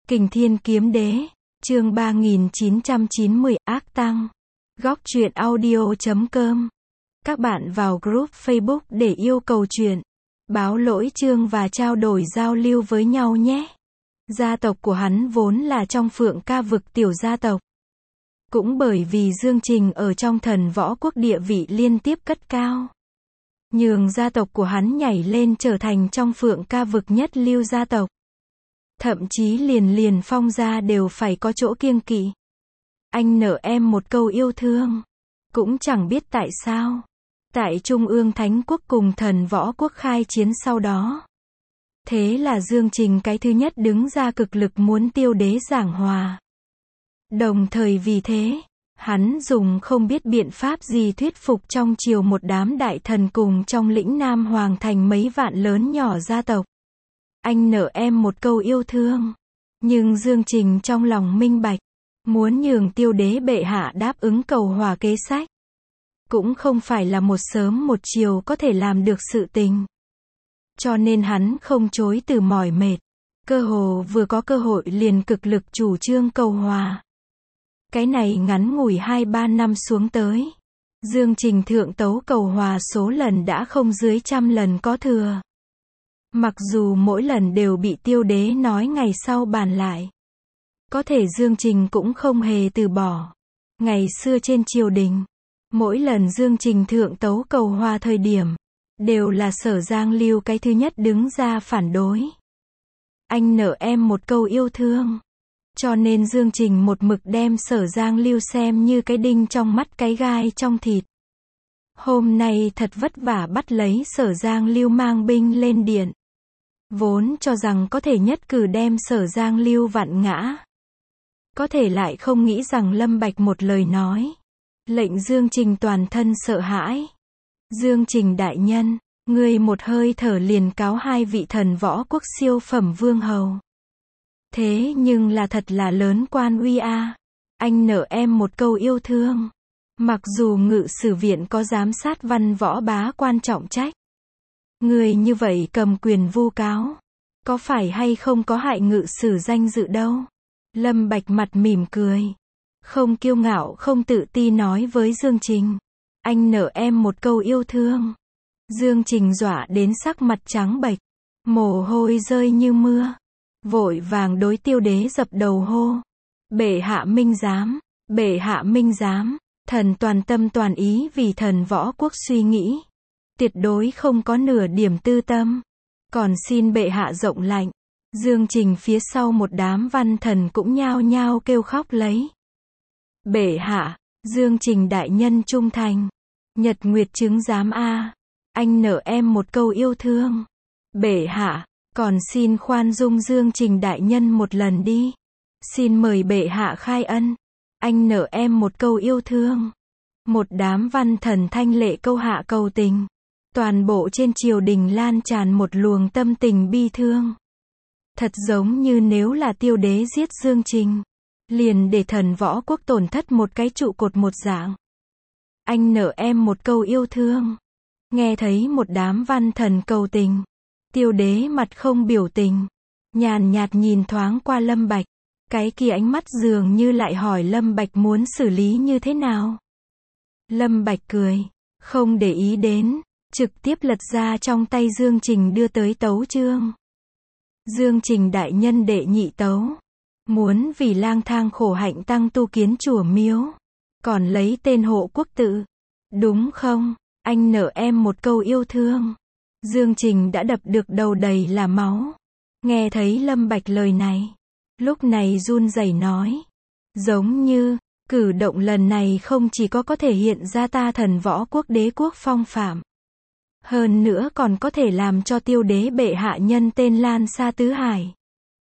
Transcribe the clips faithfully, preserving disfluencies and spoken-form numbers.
Kình Thiên Kiếm Đế, chương ba nghìn chín trăm chín mươi, Ác Tăng. Góc truyện audio chấm com. Các bạn vào group Facebook để yêu cầu truyện, báo lỗi chương và trao đổi giao lưu với nhau nhé. Gia tộc của hắn vốn là trong Phượng Ca vực tiểu gia tộc. Cũng bởi vì Dương Trình ở trong Thần Võ Quốc địa vị liên tiếp cất cao, nhường gia tộc của hắn nhảy lên trở thành trong Phượng Ca vực nhất lưu gia tộc. Thậm chí liền liền Phong gia đều phải có chỗ kiêng kỵ. Anh nợ em một câu yêu thương. Cũng chẳng biết tại sao. Tại Trung ương Thánh Quốc cùng Thần Võ Quốc khai chiến sau đó. Thế là Dương Trình cái thứ nhất đứng ra cực lực muốn tiêu đế giảng hòa. Đồng thời vì thế, hắn dùng không biết biện pháp gì thuyết phục trong triều một đám đại thần cùng trong lĩnh Nam Hoàng thành mấy vạn lớn nhỏ gia tộc. Anh nợ em một câu yêu thương. Nhưng Dương Trình trong lòng minh bạch, muốn nhường tiêu đế bệ hạ đáp ứng cầu hòa kế sách. Cũng không phải là một sớm một chiều có thể làm được sự tình. Cho nên hắn không chối từ mỏi mệt. Cơ hồ vừa có cơ hội liền cực lực chủ trương cầu hòa. Cái này ngắn ngủi hai ba năm xuống tới. Dương Trình thượng tấu cầu hòa số lần đã không dưới trăm lần có thừa. Mặc dù mỗi lần đều bị tiêu đế nói ngày sau bàn lại. Có thể Dương Trình cũng không hề từ bỏ. Ngày xưa trên triều đình, mỗi lần Dương Trình thượng tấu cầu hòa thời điểm, đều là Sở Giang Lưu cái thứ nhất đứng ra phản đối. Anh nợ em một câu yêu thương. Cho nên Dương Trình một mực đem Sở Giang Lưu xem như cái đinh trong mắt cái gai trong thịt. Hôm nay thật vất vả bắt lấy Sở Giang Lưu mang binh lên điện. Vốn cho rằng có thể nhất cử đem Sở Giang Lưu vặn ngã. Có thể lại không nghĩ rằng Lâm Bạch một lời nói. Lệnh Dương Trình toàn thân sợ hãi. Dương Trình đại nhân, ngươi một hơi thở liền cáo hai vị Thần Võ Quốc siêu phẩm vương hầu. Thế nhưng là thật là lớn quan uy a. Anh nợ em một câu yêu thương. Mặc dù ngự sử viện có giám sát văn võ bá quan trọng trách. Người như vậy cầm quyền vu cáo. Có phải hay không có hại ngự sử danh dự đâu. Lâm Bạch mặt mỉm cười. Không kiêu ngạo không tự ti nói với Dương Trình. Anh nợ em một câu yêu thương. Dương Trình dọa đến sắc mặt trắng bệch. Mồ hôi rơi như mưa. Vội vàng đối tiêu đế dập đầu hô. Bệ hạ minh giám. Bệ hạ minh giám. Thần toàn tâm toàn ý vì Thần Võ Quốc suy nghĩ. Tuyệt đối không có nửa điểm tư tâm. Còn xin bệ hạ rộng lạnh. Dương Trình phía sau một đám văn thần cũng nhao nhao kêu khóc lấy. Bệ hạ, Dương Trình đại nhân trung thành. Nhật Nguyệt chứng giám a. Anh nợ em một câu yêu thương. Bệ hạ, còn xin khoan dung Dương Trình đại nhân một lần đi. Xin mời bệ hạ khai ân. Anh nợ em một câu yêu thương. Một đám văn thần thanh lệ câu hạ cầu tình. Toàn bộ trên triều đình lan tràn một luồng tâm tình bi thương. Thật giống như nếu là tiêu đế giết Dương Trình, liền để Thần Võ Quốc tổn thất một cái trụ cột một dạng. Anh nợ em một câu yêu thương. Nghe thấy một đám văn thần cầu tình. Tiêu đế mặt không biểu tình. Nhàn nhạt nhìn thoáng qua Lâm Bạch. Cái kia ánh mắt dường như lại hỏi Lâm Bạch muốn xử lý như thế nào. Lâm Bạch cười. Không để ý đến. Trực tiếp lật ra trong tay Dương Trình đưa tới tấu chương. Dương Trình đại nhân đệ nhị tấu. Muốn vì lang thang khổ hạnh tăng tu kiến chùa miếu. Còn lấy tên hộ quốc tự. Đúng không? Anh nợ em một câu yêu thương. Dương Trình đã đập được đầu đầy là máu. Nghe thấy Lâm Bạch lời này. Lúc này run rẩy nói. Giống như, cử động lần này không chỉ có có thể hiện ra ta Thần Võ Quốc đế quốc phong phạm. Hơn nữa còn có thể làm cho tiêu đế bệ hạ nhân tên lan xa tứ hải.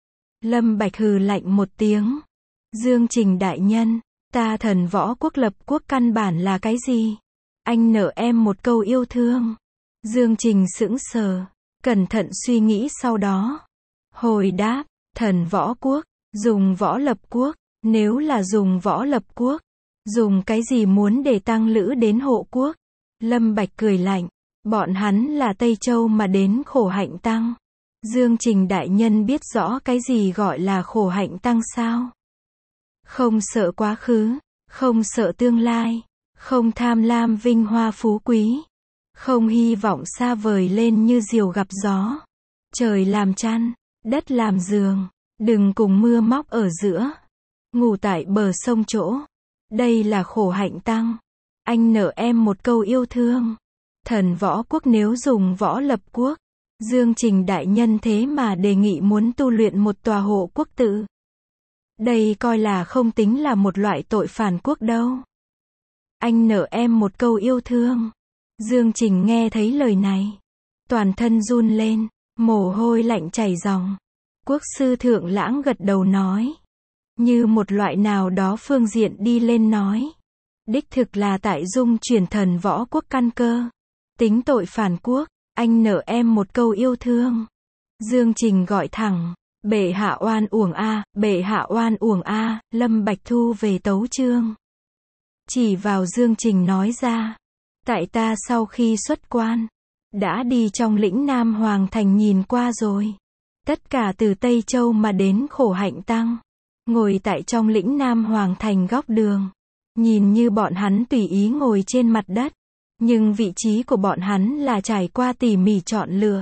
Lâm Bạch hừ lạnh một tiếng. Dương Trình đại nhân, ta Thần Võ Quốc lập quốc căn bản là cái gì? Anh nợ em một câu yêu thương. Dương Trình sững sờ, cẩn thận suy nghĩ sau đó. Hồi đáp, Thần Võ Quốc, dùng võ lập quốc, nếu là dùng võ lập quốc, dùng cái gì muốn để tăng lữ đến hộ quốc? Lâm Bạch cười lạnh. Bọn hắn là Tây Châu mà đến khổ hạnh tăng. Dương Trình đại nhân biết rõ cái gì gọi là khổ hạnh tăng sao? Không sợ quá khứ, không sợ tương lai, không tham lam vinh hoa phú quý, không hy vọng xa vời lên như diều gặp gió. Trời làm chăn, đất làm giường, đừng cùng mưa móc ở giữa, ngủ tại bờ sông chỗ. Đây là khổ hạnh tăng. Anh nợ em một câu yêu thương. Thần võ quốc nếu dùng võ lập quốc, Dương Trình đại nhân thế mà đề nghị muốn tu luyện một tòa hộ quốc tự. Đây coi là không tính là một loại tội phản quốc đâu. Anh nợ em một câu yêu thương. Dương Trình nghe thấy lời này, toàn thân run lên, mồ hôi lạnh chảy ròng. Quốc sư Thượng Lãng gật đầu nói, như một loại nào đó phương diện đi lên nói, đích thực là tại dung chuyển thần võ quốc căn cơ, tính tội phản quốc. Anh nợ em một câu yêu thương. Dương Trình gọi thẳng, bệ hạ oan uổng a, bệ hạ oan uổng a. Lâm Bạch thu về tấu chương, chỉ vào Dương Trình nói ra, tại ta sau khi xuất quan, đã đi trong lĩnh Nam Hoàng Thành nhìn qua rồi. Tất cả từ Tây Châu mà đến khổ hạnh tăng, ngồi tại trong lĩnh Nam Hoàng Thành góc đường, nhìn như bọn hắn tùy ý ngồi trên mặt đất, nhưng vị trí của bọn hắn là trải qua tỉ mỉ chọn lựa.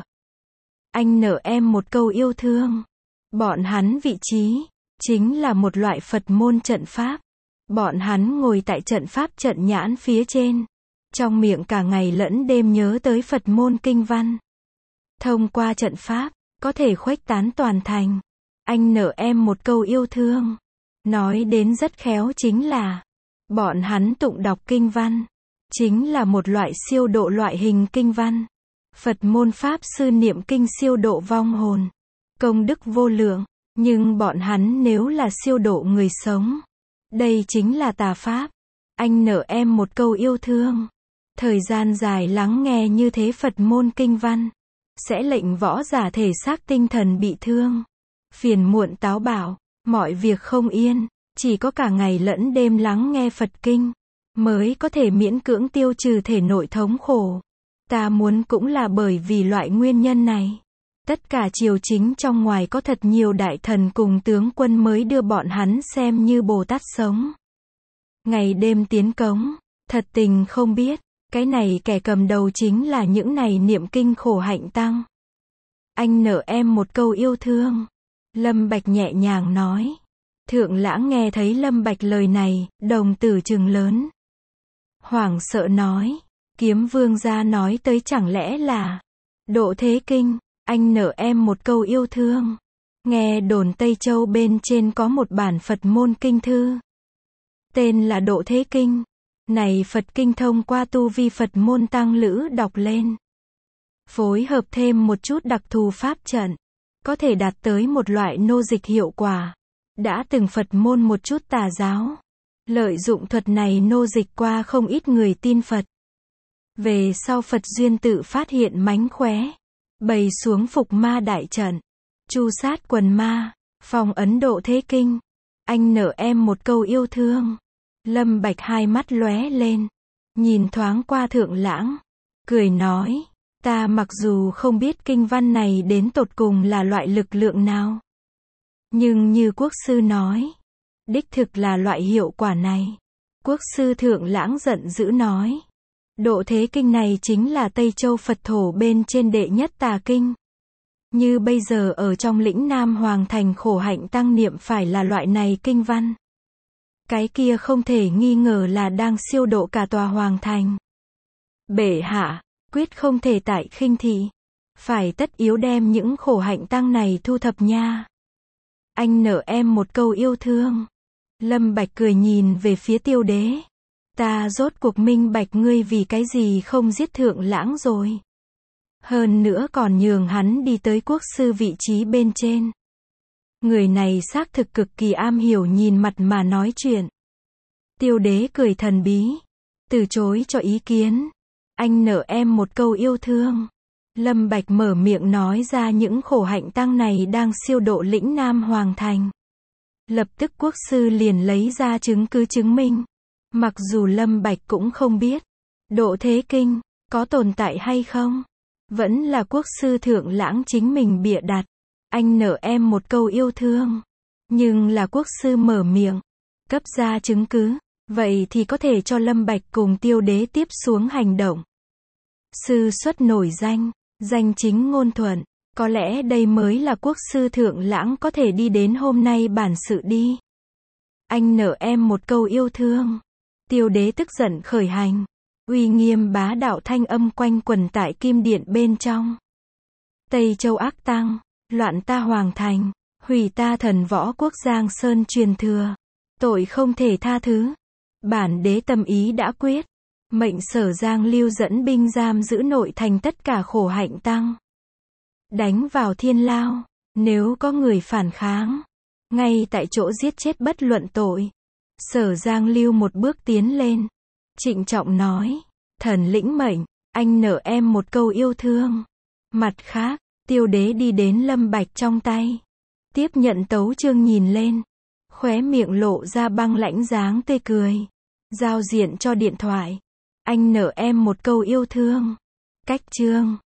Anh nợ em một câu yêu thương. Bọn hắn vị trí, chính là một loại Phật môn trận pháp. Bọn hắn ngồi tại trận pháp trận nhãn phía trên, trong miệng cả ngày lẫn đêm nhớ tới Phật môn kinh văn. Thông qua trận pháp, có thể khuếch tán toàn thành. Anh nợ em một câu yêu thương. Nói đến rất khéo chính là, bọn hắn tụng đọc kinh văn, chính là một loại siêu độ loại hình kinh văn. Phật môn pháp sư niệm kinh siêu độ vong hồn, công đức vô lượng, nhưng bọn hắn nếu là siêu độ người sống, đây chính là tà pháp. Anh nợ em một câu yêu thương. Thời gian dài lắng nghe như thế Phật môn kinh văn, sẽ lệnh võ giả thể xác tinh thần bị thương, phiền muộn táo bạo, mọi việc không yên. Chỉ có cả ngày lẫn đêm lắng nghe Phật kinh, mới có thể miễn cưỡng tiêu trừ thể nội thống khổ. Ta muốn cũng là bởi vì loại nguyên nhân này. Tất cả triều chính trong ngoài có thật nhiều đại thần cùng tướng quân mới đưa bọn hắn xem như Bồ Tát sống. Ngày đêm tiến cống, thật tình không biết, cái này kẻ cầm đầu chính là những này niệm kinh khổ hạnh tăng. Anh nợ em một câu yêu thương. Lâm Bạch nhẹ nhàng nói. Thượng Lãng nghe thấy Lâm Bạch lời này, đồng tử trừng lớn. Hoảng sợ nói, Kiếm Vương gia nói tới chẳng lẽ là Độ Thế Kinh. Anh nợ em một câu yêu thương. Nghe đồn Tây Châu bên trên có một bản Phật môn kinh thư, tên là Độ Thế Kinh. Này Phật kinh thông qua tu vi Phật môn tăng lữ đọc lên, phối hợp thêm một chút đặc thù pháp trận, có thể đạt tới một loại nô dịch hiệu quả. Đã từng Phật môn một chút tà giáo, lợi dụng thuật này nô dịch qua không ít người tin Phật. Về sau Phật duyên tự phát hiện mánh khóe, bày xuống phục ma đại trận, chu sát quần ma, phong ấn Độ Thế Kinh. Anh nợ em một câu yêu thương. Lâm Bạch hai mắt lóe lên, nhìn thoáng qua Thượng Lãng, cười nói, ta mặc dù không biết kinh văn này đến tột cùng là loại lực lượng nào, nhưng như quốc sư nói, đích thực là loại hiệu quả này. Quốc sư Thượng Lãng giận dữ nói, Độ Thế Kinh này chính là Tây Châu Phật thổ bên trên đệ nhất tà kinh. Như bây giờ ở trong lĩnh Nam Hoàng Thành khổ hạnh tăng niệm phải là loại này kinh văn, cái kia không thể nghi ngờ là đang siêu độ cả tòa Hoàng Thành. Bệ hạ, quyết không thể tại khinh thị, phải tất yếu đem những khổ hạnh tăng này thu thập nha. Anh nợ em một câu yêu thương. Lâm Bạch cười nhìn về phía Tiêu Đế. Ta rốt cuộc minh bạch ngươi vì cái gì không giết Thượng Lãng rồi. Hơn nữa còn nhường hắn đi tới quốc sư vị trí bên trên. Người này xác thực cực kỳ am hiểu nhìn mặt mà nói chuyện. Tiêu Đế cười thần bí, từ chối cho ý kiến. Anh nợ em một câu yêu thương. Lâm Bạch mở miệng nói ra những khổ hạnh tăng này đang siêu độ lĩnh Nam Hoàng Thành. Lập tức quốc sư liền lấy ra chứng cứ chứng minh. Mặc dù Lâm Bạch cũng không biết Độ Thế Kinh có tồn tại hay không, Vẫn là quốc sư Thượng Lãng chính mình bịa đặt. Anh nợ em một câu yêu thương. Nhưng là quốc sư mở miệng, cấp ra chứng cứ. Vậy thì có thể cho Lâm Bạch cùng Tiêu Đế tiếp xuống hành động. Sư xuất nổi danh, danh chính ngôn thuận. Có lẽ đây mới là quốc sư Thượng Lãng có thể đi đến hôm nay bản sự đi. Anh nợ em một câu yêu thương. Tiêu Đế tức giận khởi hành. Uy nghiêm bá đạo thanh âm quanh quần tại kim điện bên trong. Tây Châu ác tăng, loạn ta hoàng thành, hủy ta thần võ quốc Giang Sơn truyền thừa. Tội không thể tha thứ. Bản đế tâm ý đã quyết. Mệnh Sở Giang Lưu dẫn binh giam giữ nội thành tất cả khổ hạnh tăng. Đánh vào thiên lao. Nếu có người phản kháng, ngay tại chỗ giết chết bất luận tội. Sở Giang Lưu một bước tiến lên. Trịnh trọng nói. Thần lĩnh mệnh, anh nợ em một câu yêu thương. Mặt khác, Tiêu Đế đi đến Lâm Bạch trong tay. Tiếp nhận tấu chương nhìn lên. Khóe miệng lộ ra băng lãnh dáng tươi cười. Giao diện cho điện thoại. Anh nợ em một câu yêu thương. Cách chương.